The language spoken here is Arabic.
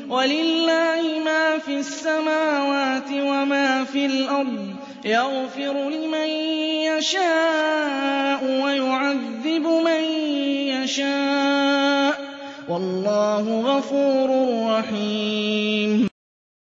وَلِلَّهِ مَا فِي السَّمَاوَاتِ وَمَا فِي الْأَرْضِ ۚ يَغْفِرُ لِمَن يَشَاءُ وَيُعَذِّبُ مَن يَشَاءُ ۚ وَاللَّهُ غَفُورٌ رَّحِيمٌ